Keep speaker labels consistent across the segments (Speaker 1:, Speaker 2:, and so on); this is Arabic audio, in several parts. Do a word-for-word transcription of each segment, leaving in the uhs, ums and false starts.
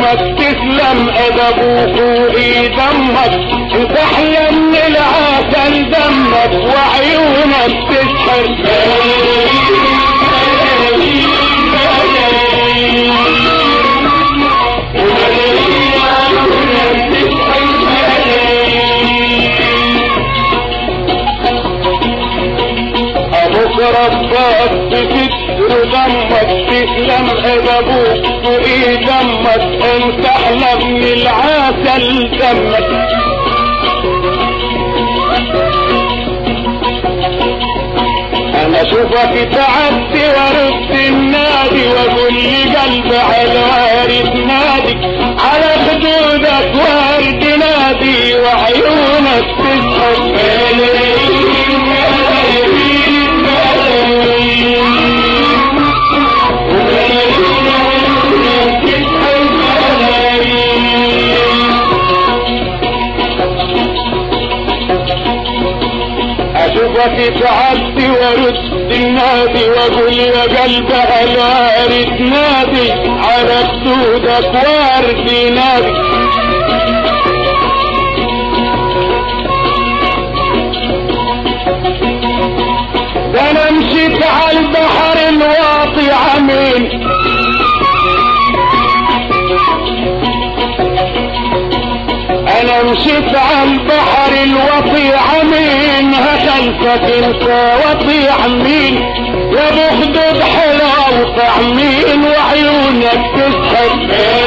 Speaker 1: وعيونك تسلم ادبوك وايد امك انت احلى من العسل دمك وعيونك تسحر ربك بكتر دمك تسلم ادبوك وايد دمك انت احلى من العسل دمك انا اشوفك تعدي وارد النادي واقول لي قلبي على وارد نادي على خدودك وارد نادي وعيونك تسحر اشوفك تعدي وارد النادي واقول يا قلبي على وارد نادي على خدودك وارد نادي ده انا مشيت على البحر الواطي عمين انا مشيت على البحر الوطي عمين هخلفك انت وطي عمين يا ابو خدود حلوه وطعمين وعيونك تسحر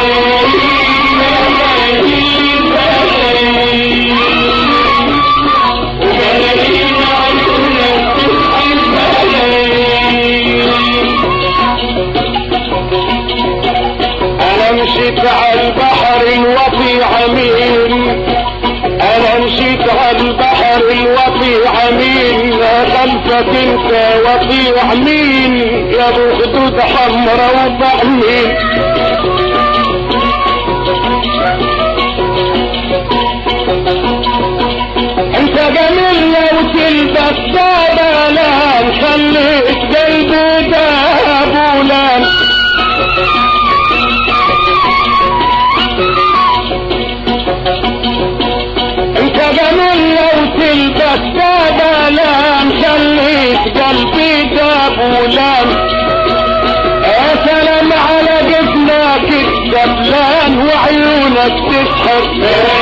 Speaker 1: انا مشيت على البحر الوطي عمين انا مشيت على البحر الوطي عمين خلفك انت وطي عمين يا ابو خدود حمرا وطعمين انت جميل لو تلبس دبلان خليت قلبي دابولان انت جميل لو تلبس دبلان خليت قلبي دابولان يا سلام على جسمك الدبلان وعيونك تسحر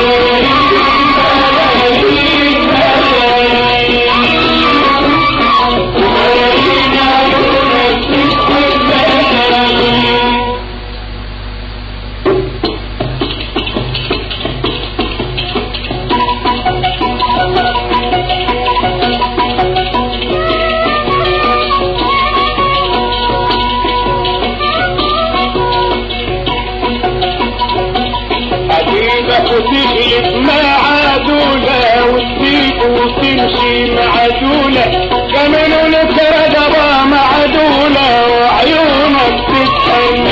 Speaker 1: وتغلب مع عدولة وتسيب وتمشي مع دولة كمان لك رقبة مع دولة وعيونك تسحر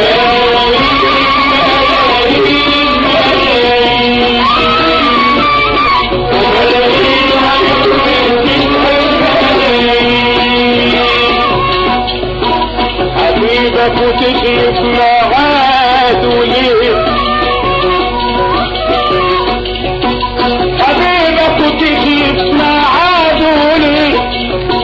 Speaker 1: حبيبك وتغلب مع عدولة حبيبك وتغلب مع عدولي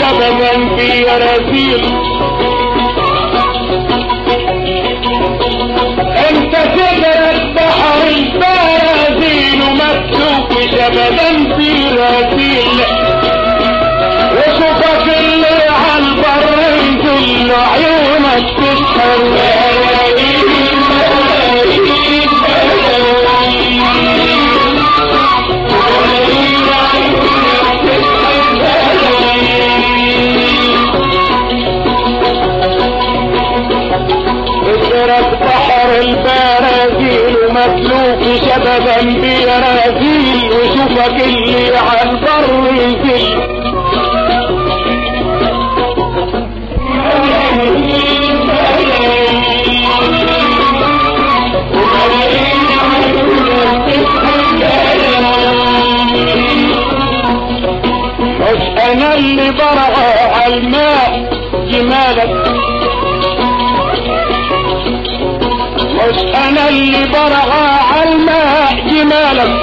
Speaker 1: ابدا في رزيل انت سدرت بحر البرازيل وما تشوفش ابدا في رزيل وشوفك اللي عالبر ينزل عيونك تسهر بحر البرازيل ومسلوك شبابا برازيل وشوفك اللي عالبر ينزل مش انا اللي برعى عالماء جمالك مش انا اللي برعى عالماء جمالك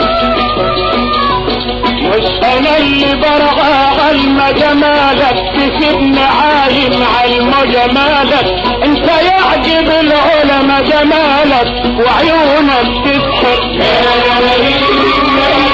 Speaker 1: مش انا اللي برعى عالما جمالك تسيبني عايم عالما جمالك انت يعجب العلماء جمالك وعيونك تسحر